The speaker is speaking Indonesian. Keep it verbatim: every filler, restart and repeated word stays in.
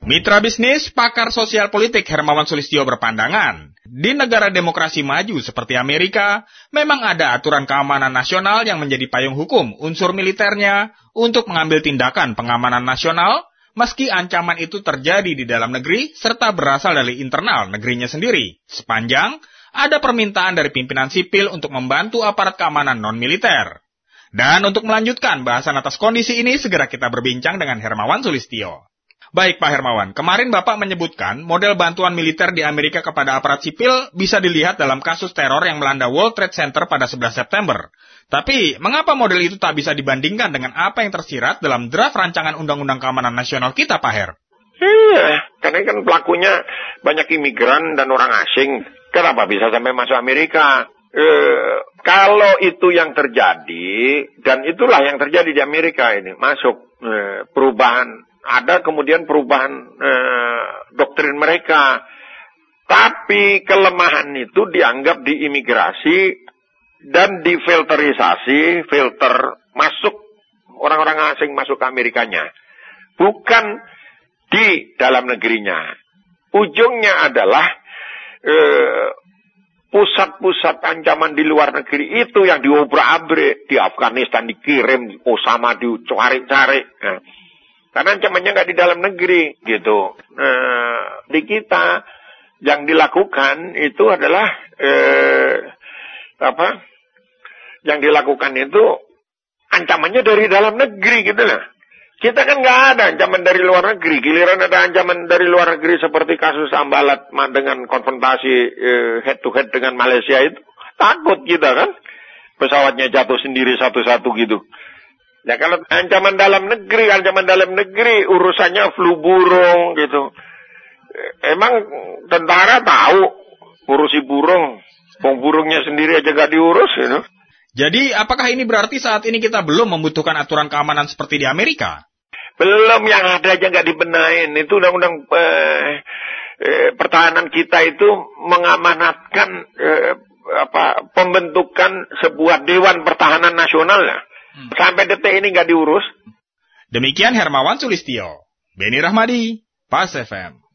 Mitra bisnis, pakar sosial politik Hermawan Sulistyo berpandangan, di negara demokrasi maju seperti Amerika, memang ada aturan keamanan nasional yang menjadi payung hukum unsur militernya untuk mengambil tindakan pengamanan nasional, meski ancaman itu terjadi di dalam negeri serta berasal dari internal negerinya sendiri, sepanjang ada permintaan dari pimpinan sipil untuk membantu aparat keamanan non-militer. Dan untuk melanjutkan bahasan atas kondisi ini, segera kita berbincang dengan Hermawan Sulistyo. Baik Pak Hermawan, kemarin Bapak menyebutkan model bantuan militer di Amerika kepada aparat sipil bisa dilihat dalam kasus teror yang melanda World Trade Center pada sebelas September. Tapi, mengapa model itu tak bisa dibandingkan dengan apa yang tersirat dalam draft rancangan Undang-Undang Keamanan Nasional kita, Pak Her? Iya, karena kan pelakunya banyak imigran dan orang asing. Kenapa bisa sampai masuk Amerika? E, kalau itu yang terjadi, dan itulah yang terjadi di Amerika ini, masuk e, perubahan. Ada kemudian perubahan eh, doktrin mereka. Tapi kelemahan itu dianggap di imigrasi dan difilterisasi, filter masuk orang-orang asing masuk ke Amerikanya. Bukan di dalam negerinya. Ujungnya adalah eh, pusat-pusat ancaman di luar negeri itu yang diobrak-abrik. Di Afghanistan dikirim, Osama dicari-cari. Nah, karena ancamannya nggak di dalam negeri, gitu. Nah, di kita yang dilakukan itu adalah eh, apa? Yang dilakukan itu ancamannya dari dalam negeri, gitu lah. Kita kan nggak ada ancaman dari luar negeri. Giliran ada ancaman dari luar negeri seperti kasus Ambalat dengan konfrontasi eh, head to head dengan Malaysia itu, takut kita kan? Pesawatnya jatuh sendiri satu-satu gitu. Ya kalau ancaman dalam negeri, ancaman dalam negeri urusannya flu burung gitu. Emang tentara tahu urusi burung, pong burungnya sendiri aja gak diurus gitu. Jadi apakah ini berarti saat ini kita belum membutuhkan aturan keamanan seperti di Amerika? Belum, yang ada aja gak dibenahin. Itu undang-undang eh, eh, pertahanan kita itu mengamanatkan eh, apa pembentukan sebuah Dewan Pertahanan Nasional ya. Sampai detik ini nggak diurus. Demikian Hermawan Sulistyo, Beni Rahmadi, Pas F M.